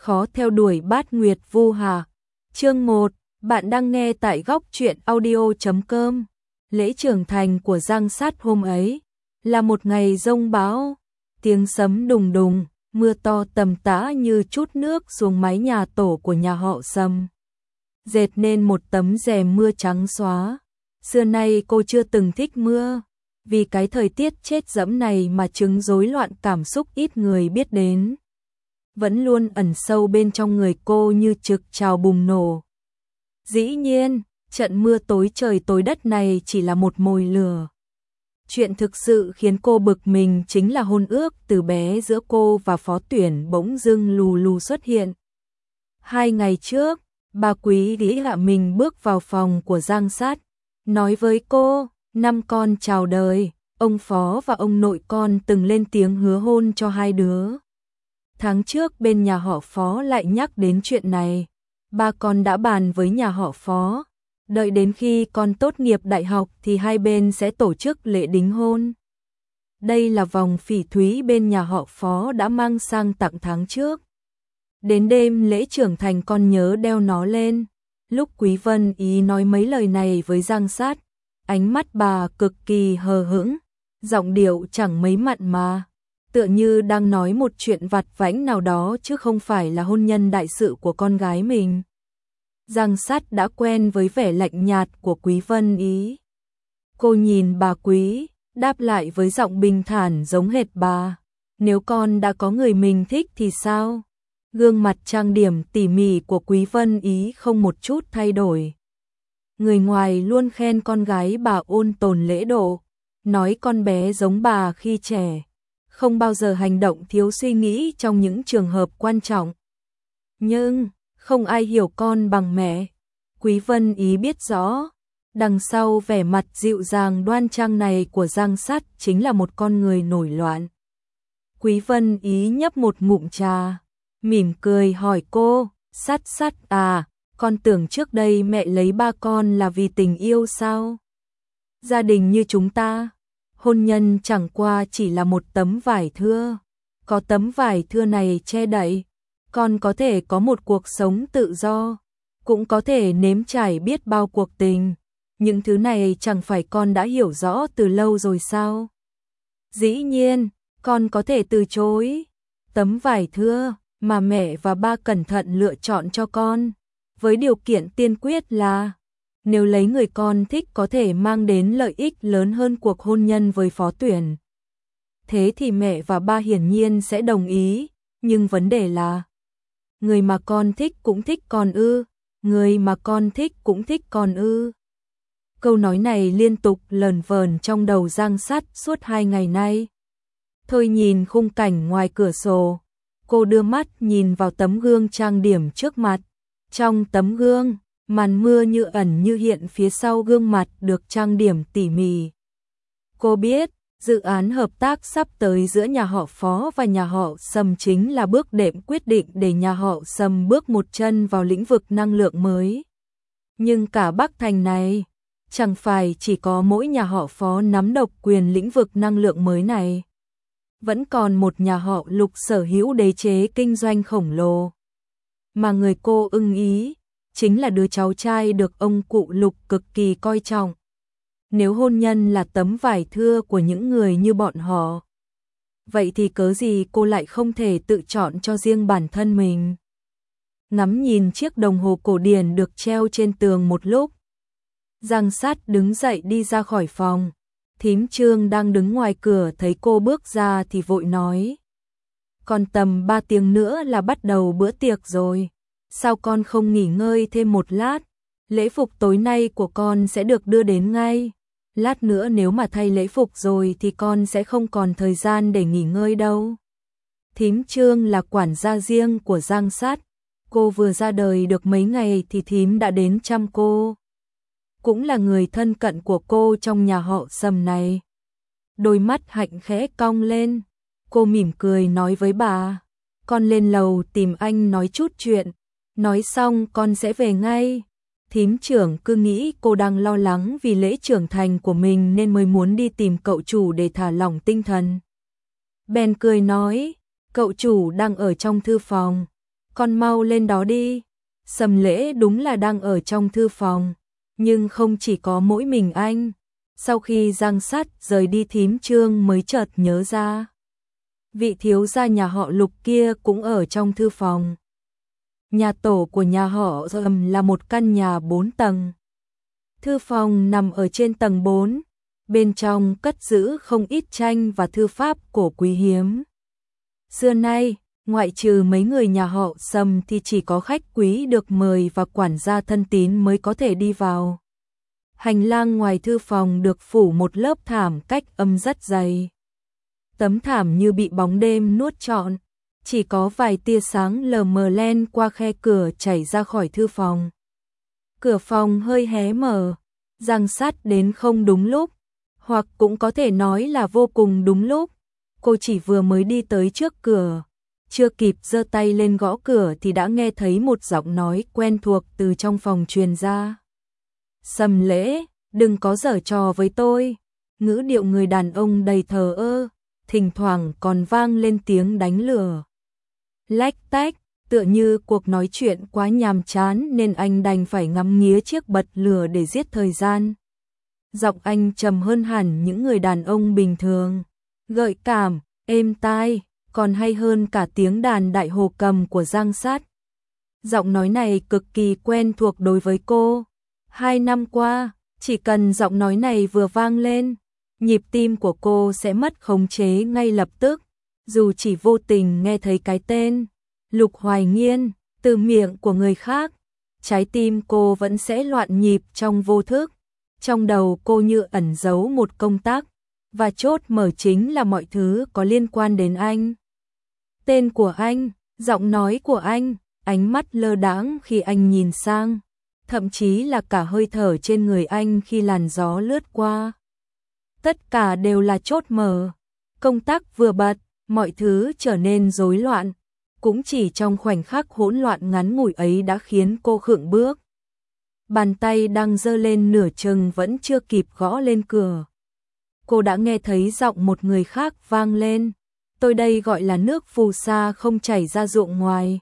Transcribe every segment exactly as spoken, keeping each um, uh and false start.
khó theo đuổi bát nguyệt vu hà. Chương một, bạn đang nghe tại góc truyện audio chấm com. Lễ trưởng thành của Giang Sát hôm ấy là một ngày giông bão, tiếng sấm đùng đùng, mưa to tầm tã như chút nước xuống mái nhà tổ của nhà họ Sâm, dệt nên một tấm rèm mưa trắng xóa. Xưa nay cô chưa từng thích mưa, vì cái thời tiết chết dẫm này mà chứng rối loạn cảm xúc ít người biết đến, vẫn luôn ẩn sâu bên trong người cô như trực trào bùng nổ. Dĩ nhiên, trận mưa tối trời tối đất này chỉ là một mồi lửa. Chuyện thực sự khiến cô bực mình chính là hôn ước từ bé giữa cô và Phó Tuyển bỗng dưng lù lù xuất hiện. Hai ngày trước, bà Quý nghĩ hạ mình bước vào phòng của Giang Sát, nói với cô, năm con chào đời, ông Phó và ông nội con từng lên tiếng hứa hôn cho hai đứa. Tháng trước bên nhà họ Phó lại nhắc đến chuyện này, ba con đã bàn với nhà họ Phó, đợi đến khi con tốt nghiệp đại học thì hai bên sẽ tổ chức lễ đính hôn. Đây là vòng phỉ thúy bên nhà họ Phó đã mang sang tặng tháng trước. Đến đêm lễ trưởng thành con nhớ đeo nó lên. Lúc Quý Vân Ý nói mấy lời này với Giang Sát, ánh mắt bà cực kỳ hờ hững, giọng điệu chẳng mấy mặn mà, tựa như đang nói một chuyện vặt vãnh nào đó chứ không phải là hôn nhân đại sự của con gái mình. Giang Sát đã quen với vẻ lạnh nhạt của Quý Vân Ý. Cô nhìn bà Quý, đáp lại với giọng bình thản giống hệt bà. Nếu con đã có người mình thích thì sao? Gương mặt trang điểm tỉ mỉ của Quý Vân Ý không một chút thay đổi. Người ngoài luôn khen con gái bà ôn tồn lễ độ, nói con bé giống bà khi trẻ, không bao giờ hành động thiếu suy nghĩ trong những trường hợp quan trọng. Nhưng không ai hiểu con bằng mẹ. Quý Vân Ý biết rõ, đằng sau vẻ mặt dịu dàng đoan trang này của Giang Sát chính là một con người nổi loạn. Quý Vân Ý nhấp một ngụm trà, mỉm cười hỏi cô, Sát Sát à, con tưởng trước đây mẹ lấy ba con là vì tình yêu sao? Gia đình như chúng ta, hôn nhân chẳng qua chỉ là một tấm vải thưa. Có tấm vải thưa này che đậy, con có thể có một cuộc sống tự do, cũng có thể nếm trải biết bao cuộc tình. Những thứ này chẳng phải con đã hiểu rõ từ lâu rồi sao? Dĩ nhiên, con có thể từ chối. Tấm vải thưa mà mẹ và ba cẩn thận lựa chọn cho con, với điều kiện tiên quyết là nếu lấy người con thích có thể mang đến lợi ích lớn hơn cuộc hôn nhân với Phó Tuyển. Thế thì mẹ và ba hiển nhiên sẽ đồng ý, nhưng vấn đề là người mà con thích cũng thích con ư, người mà con thích cũng thích con ư. Câu nói này liên tục lờn vờn trong đầu Giang Sát suốt hai ngày nay. Thôi nhìn khung cảnh ngoài cửa sổ, cô đưa mắt nhìn vào tấm gương trang điểm trước mặt. Trong tấm gương, màn mưa như ẩn như hiện phía sau gương mặt được trang điểm tỉ mỉ. Cô biết, dự án hợp tác sắp tới giữa nhà họ Phó và nhà họ Sâm chính là bước đệm quyết định để nhà họ Sâm bước một chân vào lĩnh vực năng lượng mới. Nhưng cả Bắc Thành này, chẳng phải chỉ có mỗi nhà họ Phó nắm độc quyền lĩnh vực năng lượng mới này. Vẫn còn một nhà họ Lục sở hữu đế chế kinh doanh khổng lồ. Mà người cô ưng ý, chính là đứa cháu trai được ông cụ Lục cực kỳ coi trọng. Nếu hôn nhân là tấm vải thưa của những người như bọn họ, vậy thì cớ gì cô lại không thể tự chọn cho riêng bản thân mình? Ngắm nhìn chiếc đồng hồ cổ điển được treo trên tường một lúc, Giang Sát đứng dậy đi ra khỏi phòng. Thím Trương đang đứng ngoài cửa thấy cô bước ra thì vội nói, còn tầm ba tiếng nữa là bắt đầu bữa tiệc rồi, sao con không nghỉ ngơi thêm một lát? Lễ phục tối nay của con sẽ được đưa đến ngay. Lát nữa nếu mà thay lễ phục rồi thì con sẽ không còn thời gian để nghỉ ngơi đâu. Thím Trương là quản gia riêng của Giang Sát. Cô vừa ra đời được mấy ngày thì thím đã đến chăm cô. Cũng là người thân cận của cô trong nhà họ Sâm này. Đôi mắt Hạnh khẽ cong lên. Cô mỉm cười nói với bà, con lên lầu tìm anh nói chút chuyện. Nói xong con sẽ về ngay. Thím trưởng cứ nghĩ cô đang lo lắng vì lễ trưởng thành của mình nên mới muốn đi tìm cậu chủ để thả lỏng tinh thần. Bèn cười nói, cậu chủ đang ở trong thư phòng, con mau lên đó đi. Sầm Lễ đúng là đang ở trong thư phòng, nhưng không chỉ có mỗi mình anh. Sau khi Giang Sắt rời đi, thím Trương mới chợt nhớ ra. Vị thiếu gia nhà họ Lục kia cũng ở trong thư phòng. Nhà tổ của nhà họ Sầm là một căn nhà bốn tầng. Thư phòng nằm ở trên tầng bốn, bên trong cất giữ không ít tranh và thư pháp cổ quý hiếm. Xưa nay, ngoại trừ mấy người nhà họ Sầm thì chỉ có khách quý được mời và quản gia thân tín mới có thể đi vào. Hành lang ngoài thư phòng được phủ một lớp thảm cách âm rất dày. Tấm thảm như bị bóng đêm nuốt trọn, chỉ có vài tia sáng lờ mờ len qua khe cửa chảy ra khỏi thư phòng. Cửa phòng hơi hé mở, Giang Sắt đến không đúng lúc, hoặc cũng có thể nói là vô cùng đúng lúc. Cô chỉ vừa mới đi tới trước cửa, chưa kịp giơ tay lên gõ cửa thì đã nghe thấy một giọng nói quen thuộc từ trong phòng truyền ra. Sầm Lễ, đừng có giở trò với tôi. Ngữ điệu người đàn ông đầy thờ ơ, thỉnh thoảng còn vang lên tiếng đánh lừa. Lách tách, tựa như cuộc nói chuyện quá nhàm chán nên anh đành phải ngắm nghía chiếc bật lửa để giết thời gian. Giọng anh trầm hơn hẳn những người đàn ông bình thường, gợi cảm, êm tai, còn hay hơn cả tiếng đàn đại hồ cầm của Giang Sắt. Giọng nói này cực kỳ quen thuộc đối với cô. Hai năm qua, chỉ cần giọng nói này vừa vang lên, nhịp tim của cô sẽ mất khống chế ngay lập tức. Dù chỉ vô tình nghe thấy cái tên Lục Hoài Nghiên từ miệng của người khác, trái tim cô vẫn sẽ loạn nhịp trong vô thức. Trong đầu cô như ẩn giấu một công tắc, và chốt mở chính là mọi thứ có liên quan đến anh. Tên của anh, giọng nói của anh, ánh mắt lơ đãng khi anh nhìn sang, thậm chí là cả hơi thở trên người anh khi làn gió lướt qua. Tất cả đều là chốt mở. Công tắc vừa bật, mọi thứ trở nên rối loạn. Cũng chỉ trong khoảnh khắc hỗn loạn ngắn ngủi ấy đã khiến cô khựng bước. Bàn tay đang giơ lên nửa chừng vẫn chưa kịp gõ lên cửa. Cô đã nghe thấy giọng một người khác vang lên. Tôi đây gọi là nước phù sa không chảy ra ruộng ngoài.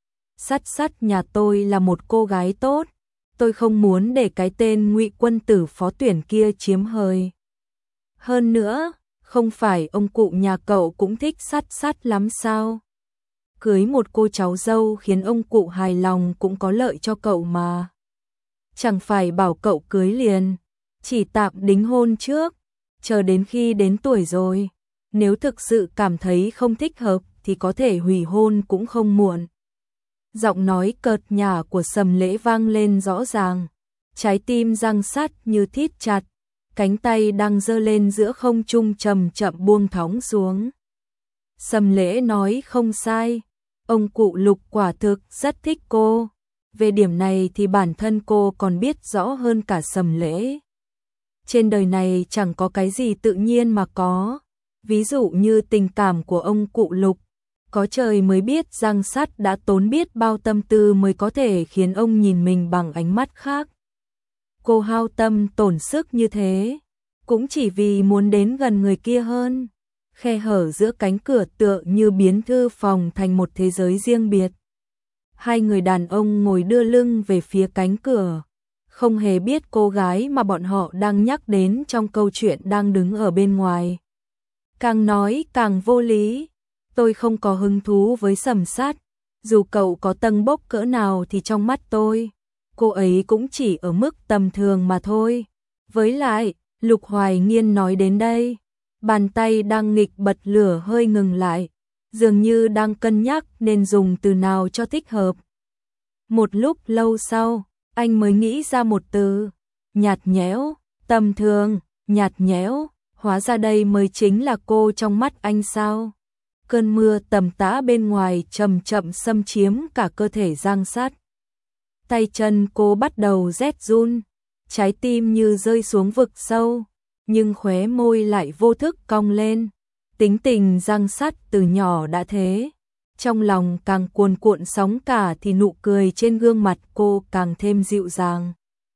Sắt Sắt nhà tôi là một cô gái tốt. Tôi không muốn để cái tên Ngụy Quân Tử phó tuyển kia chiếm hời. Hơn nữa, không phải ông cụ nhà cậu cũng thích Sắt Sắt lắm sao? Cưới một cô cháu dâu khiến ông cụ hài lòng cũng có lợi cho cậu mà. Chẳng phải bảo cậu cưới liền, chỉ tạm đính hôn trước, chờ đến khi đến tuổi rồi. Nếu thực sự cảm thấy không thích hợp thì có thể hủy hôn cũng không muộn. Giọng nói cợt nhả của Sầm Lễ vang lên rõ ràng, trái tim Giang Sắt như thít chặt, cánh tay đang giơ lên giữa không trung chậm chậm buông thõng xuống. Sầm Lễ nói không sai, ông cụ Lục quả thực rất thích cô. Về điểm này thì bản thân cô còn biết rõ hơn cả Sầm Lễ. Trên đời này chẳng có cái gì tự nhiên mà có. Ví dụ như tình cảm của ông cụ Lục, có trời mới biết Giang Sắt đã tốn biết bao tâm tư mới có thể khiến ông nhìn mình bằng ánh mắt khác. Cô hao tâm tổn sức như thế, cũng chỉ vì muốn đến gần người kia hơn. Khe hở giữa cánh cửa tựa như biến thư phòng thành một thế giới riêng biệt. Hai người đàn ông ngồi đưa lưng về phía cánh cửa, không hề biết cô gái mà bọn họ đang nhắc đến trong câu chuyện đang đứng ở bên ngoài. Càng nói càng vô lý. Tôi không có hứng thú với Sầm Sắt, dù cậu có tâng bốc cỡ nào thì trong mắt tôi, cô ấy cũng chỉ ở mức tầm thường mà thôi. Với lại, Lục Hoài Nghiên nói đến đây, bàn tay đang nghịch bật lửa hơi ngừng lại, dường như đang cân nhắc nên dùng từ nào cho thích hợp. Một lúc lâu sau, anh mới nghĩ ra một từ, nhạt nhẽo, tầm thường, nhạt nhẽo, hóa ra đây mới chính là cô trong mắt anh sao. Cơn mưa tầm tã bên ngoài chậm chậm xâm chiếm cả cơ thể Giang Sắt. Tay chân cô bắt đầu rét run, trái tim như rơi xuống vực sâu, nhưng khóe môi lại vô thức cong lên. Tính tình Giang Sắt từ nhỏ đã thế, trong lòng càng cuồn cuộn sóng cả thì nụ cười trên gương mặt cô càng thêm dịu dàng.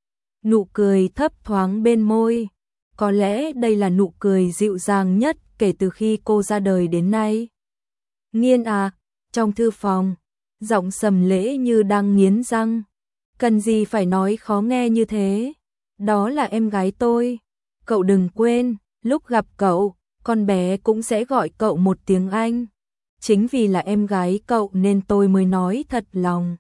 Nụ cười thấp thoáng bên môi, có lẽ đây là nụ cười dịu dàng nhất kể từ khi cô ra đời đến nay. Nghiên à, trong thư phòng, giọng Sầm Lễ như đang nghiến răng. Cần gì phải nói khó nghe như thế? Đó là em gái tôi. Cậu đừng quên, lúc gặp cậu, con bé cũng sẽ gọi cậu một tiếng anh. Chính vì là em gái cậu nên tôi mới nói thật lòng.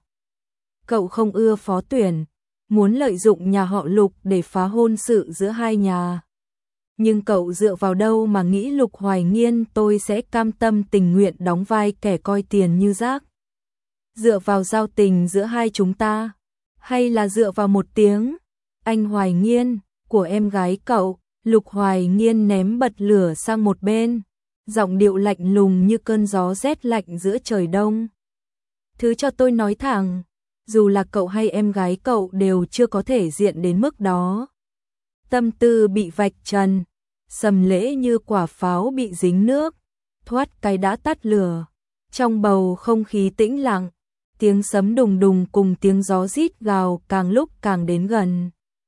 Cậu không ưa Phó Tuyển, muốn lợi dụng nhà họ Lục để phá hôn sự giữa hai nhà. Nhưng cậu dựa vào đâu mà nghĩ Lục Hoài Nghiên tôi sẽ cam tâm tình nguyện đóng vai kẻ coi tiền như rác? Dựa vào giao tình giữa hai chúng ta, hay là dựa vào một tiếng anh Hoài Nghiên của em gái cậu? Lục Hoài Nghiên ném bật lửa sang một bên, giọng điệu lạnh lùng như cơn gió rét lạnh giữa trời đông. Thứ cho tôi nói thẳng, dù là cậu hay em gái cậu đều chưa có thể diện đến mức đó. Tâm tư bị vạch trần, Sầm Lễ như quả pháo bị dính nước, thoát cái đã tắt lửa. Trong bầu không khí tĩnh lặng, tiếng sấm đùng đùng cùng tiếng gió rít gào càng lúc càng đến gần.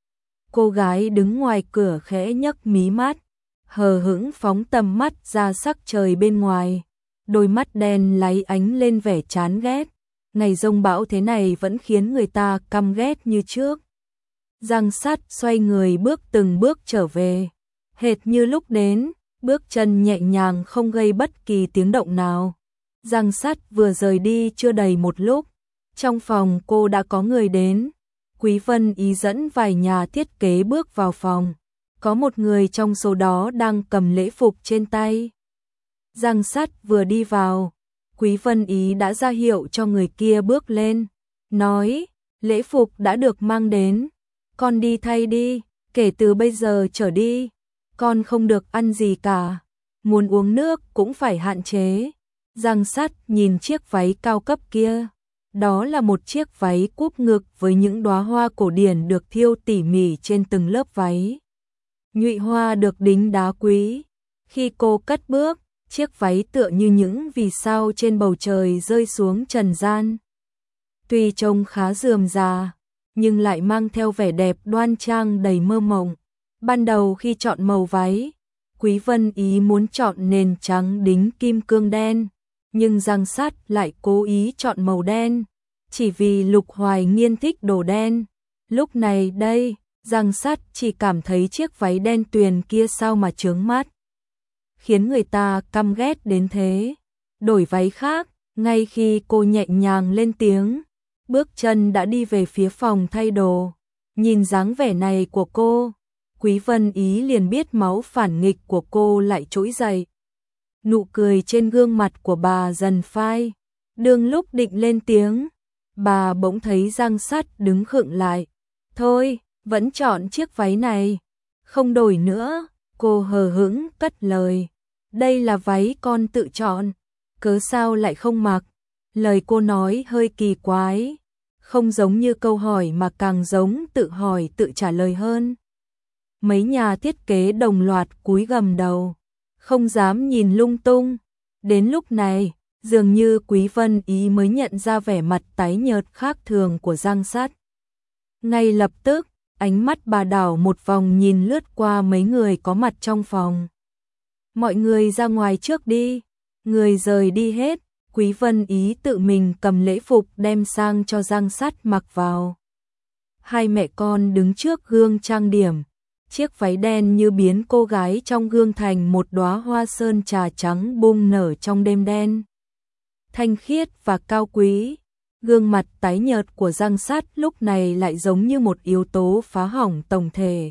Cô gái đứng ngoài cửa khẽ nhấc mí mắt, hờ hững phóng tầm mắt ra sắc trời bên ngoài, đôi mắt đen láy ánh lên vẻ chán ghét. Ngày giông bão thế này vẫn khiến người ta căm ghét như trước. Giang Sắt xoay người bước từng bước trở về, hệt như lúc đến, bước chân nhẹ nhàng không gây bất kỳ tiếng động nào. Giang Sắt vừa rời đi chưa đầy một lúc, trong phòng cô đã có người đến. Quý Vân Ý dẫn vài nhà thiết kế bước vào phòng, có một người trong số đó đang cầm lễ phục trên tay. Giang Sắt vừa đi vào, Quý Vân Ý đã ra hiệu cho người kia bước lên, nói, lễ phục đã được mang đến, con đi thay đi, kể từ bây giờ trở đi, con không được ăn gì cả, muốn uống nước cũng phải hạn chế. Giang Sắt nhìn chiếc váy cao cấp kia, đó là một chiếc váy cúp ngực với những đóa hoa cổ điển được thêu tỉ mỉ trên từng lớp váy. Nhụy hoa được đính đá quý, khi cô cất bước, chiếc váy tựa như những vì sao trên bầu trời rơi xuống trần gian. Tuy trông khá rườm rà, nhưng lại mang theo vẻ đẹp đoan trang đầy mơ mộng. Ban đầu khi chọn màu váy, Quý Vân Ý muốn chọn nền trắng đính kim cương đen, nhưng Giang Sắt lại cố ý chọn màu đen, chỉ vì Lục Hoài Nghiên thích đồ đen. Lúc này đây, Giang Sắt chỉ cảm thấy chiếc váy đen tuyền kia sao mà chướng mắt, khiến người ta căm ghét đến thế. Đổi váy khác, ngay khi cô nhẹ nhàng lên tiếng, bước chân đã đi về phía phòng thay đồ. Nhìn dáng vẻ này của cô, Quý Vân Ý liền biết máu phản nghịch của cô lại trỗi dậy. Nụ cười trên gương mặt của bà dần phai. Đương lúc định lên tiếng, bà bỗng thấy Giang Sắt đứng khựng lại. Thôi, vẫn chọn chiếc váy này, không đổi nữa. Cô hờ hững cất lời. Đây là váy con tự chọn, cớ sao lại không mặc? Lời cô nói hơi kỳ quái, không giống như câu hỏi mà càng giống tự hỏi tự trả lời hơn. Mấy nhà thiết kế đồng loạt cúi gằm đầu, không dám nhìn lung tung. Đến lúc này, dường như Quý Vân Ý mới nhận ra vẻ mặt tái nhợt khác thường của Giang Sắt. Ngay lập tức, ánh mắt bà đảo một vòng nhìn lướt qua mấy người có mặt trong phòng. Mọi người ra ngoài trước đi. Người rời đi hết, Quý Vân Ý tự mình cầm lễ phục đem sang cho Giang Sắt mặc vào. Hai mẹ con đứng trước gương trang điểm, chiếc váy đen như biến cô gái trong gương thành một đóa hoa sơn trà trắng bung nở trong đêm đen. Thanh khiết và cao quý, gương mặt tái nhợt của Giang Sắt lúc này lại giống như một yếu tố phá hỏng tổng thể.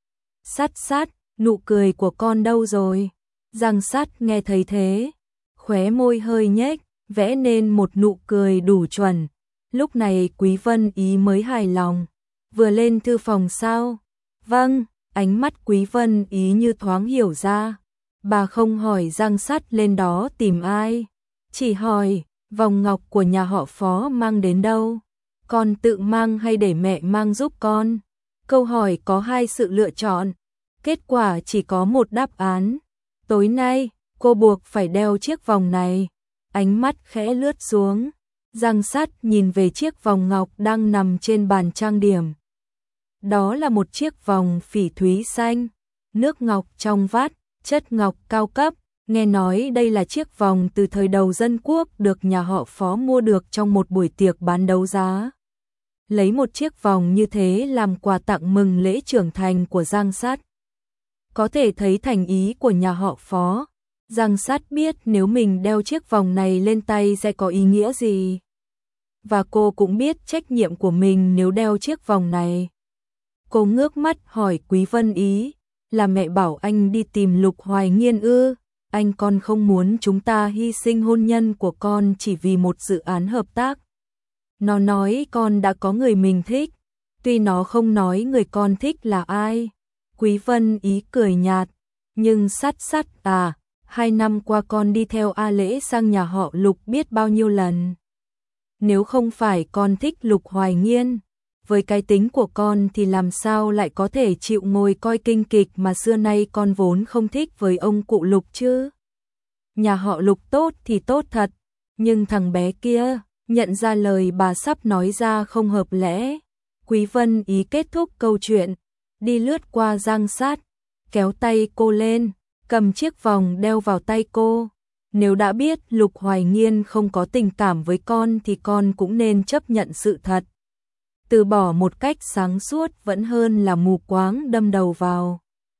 Sắt Sắt, nụ cười của con đâu rồi? Giang Sắt nghe thấy thế, khóe môi hơi nhếch, vẽ nên một nụ cười đủ chuẩn. Lúc này Quý Vân Ý mới hài lòng. Vừa lên thư phòng sao? Vâng, ánh mắt Quý Vân Ý như thoáng hiểu ra. Bà không hỏi Giang Sắt lên đó tìm ai, chỉ hỏi vòng ngọc của nhà họ Phó mang đến đâu? Con tự mang hay để mẹ mang giúp con? Câu hỏi có hai sự lựa chọn, kết quả chỉ có một đáp án. Tối nay, cô buộc phải đeo chiếc vòng này. Ánh mắt khẽ lướt xuống, Giang Sắt nhìn về chiếc vòng ngọc đang nằm trên bàn trang điểm. Đó là một chiếc vòng phỉ thúy xanh, nước ngọc trong vắt, chất ngọc cao cấp, Nghe nói đây là chiếc vòng từ thời đầu dân quốc được nhà họ Phó mua được trong một buổi tiệc bán đấu giá. Lấy một chiếc vòng như thế làm quà tặng mừng lễ trưởng thành của Giang Sát. Có thể thấy thành ý của nhà họ Phó. Giang Sát biết nếu mình đeo chiếc vòng này lên tay sẽ có ý nghĩa gì. Và cô cũng biết trách nhiệm của mình nếu đeo chiếc vòng này. Cô ngước mắt hỏi Quý Vân Ý, là mẹ bảo anh đi tìm Lục Hoài Nghiên ư? Anh con không muốn chúng ta hy sinh hôn nhân của con chỉ vì một dự án hợp tác. Nó nói con đã có người mình thích, tuy nó không nói người con thích là ai. Quý Vân Ý cười nhạt, nhưng Sát Sát à, hai năm qua con đi theo A Lễ sang nhà họ Lục biết bao nhiêu lần. Nếu không phải con thích Lục Hoài Nghiên, với cái tính của con thì làm sao lại có thể chịu ngồi coi kinh kịch mà xưa nay con vốn không thích với ông cụ Lục chứ. Nhà họ Lục tốt thì tốt thật, nhưng thằng bé kia, nhận ra lời bà sắp nói ra không hợp lẽ. Quý Vân Ý kết thúc câu chuyện, đi lướt qua Giang Sát, kéo tay cô lên, cầm chiếc vòng đeo vào tay cô. Nếu đã biết Lục Hoài Nghiên không có tình cảm với con thì con cũng nên chấp nhận sự thật. Từ bỏ một cách sáng suốt vẫn hơn là mù quáng đâm đầu vào.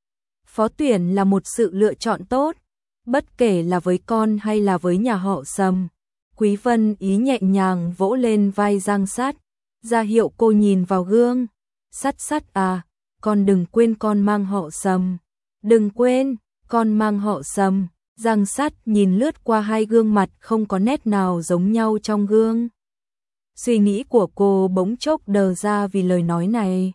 Phó tuyển là một sự lựa chọn tốt, bất kể là với con hay là với nhà họ Sầm. Quý Vân Ý nhẹ nhàng vỗ lên vai Giang Sát, ra hiệu cô nhìn vào gương. Sát Sát à, con đừng quên con mang họ Sầm. Đừng quên, con mang họ Sầm. Giang Sát nhìn lướt qua hai gương mặt không có nét nào giống nhau trong gương. Suy nghĩ của cô bỗng chốc đờ ra vì lời nói này.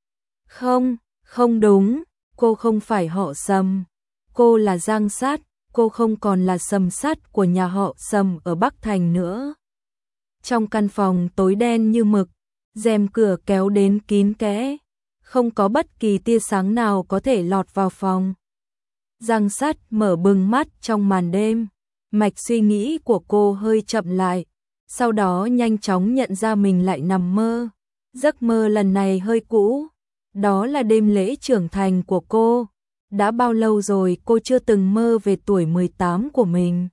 Không, không đúng, cô không phải họ Sầm. Cô là Giang Sát, cô không còn là Sầm Sát của nhà họ Sầm ở Bắc Thành nữa. Trong căn phòng tối đen như mực, rèm cửa kéo đến kín kẽ, không có bất kỳ tia sáng nào có thể lọt vào phòng. Giang Sát mở bừng mắt trong màn đêm, mạch suy nghĩ của cô hơi chậm lại, sau đó nhanh chóng nhận ra mình lại nằm mơ. Giấc mơ lần này hơi cũ, đó là đêm lễ trưởng thành của cô. Đã bao lâu rồi cô chưa từng mơ về tuổi mười tám của mình.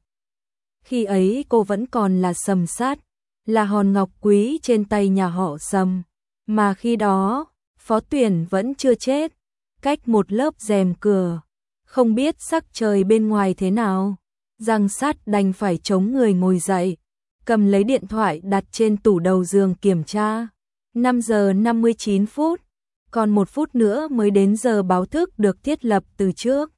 Khi ấy cô vẫn còn là Sầm Sát, là hòn ngọc quý trên tay nhà họ Sầm, mà khi đó, Phó Tuyển vẫn chưa chết, cách một lớp rèm cửa. Không biết sắc trời bên ngoài thế nào, Giang Sát đành phải chống người ngồi dậy, cầm lấy điện thoại đặt trên tủ đầu giường kiểm tra. năm giờ năm mươi chín phút, còn một phút nữa mới đến giờ báo thức được thiết lập từ trước.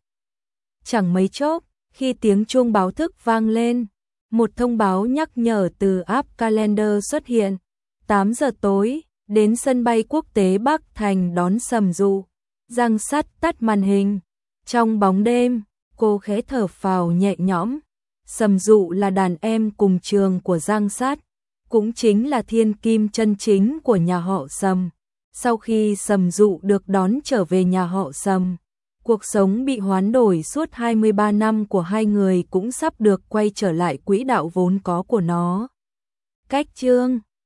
Chẳng mấy chốc, khi tiếng chuông báo thức vang lên, một thông báo nhắc nhở từ app calendar xuất hiện. tám giờ tối, đến sân bay quốc tế Bắc Thành đón Sầm Dụ. Giang Sát tắt màn hình. Trong bóng đêm, cô khẽ thở phào nhẹ nhõm. Sầm Dụ là đàn em cùng trường của Giang Sát, cũng chính là thiên kim chân chính của nhà họ Sầm. Sau khi Sầm Dụ được đón trở về nhà họ Sầm, cuộc sống bị hoán đổi suốt hai mươi ba năm của hai người cũng sắp được quay trở lại quỹ đạo vốn có của nó. Cách chương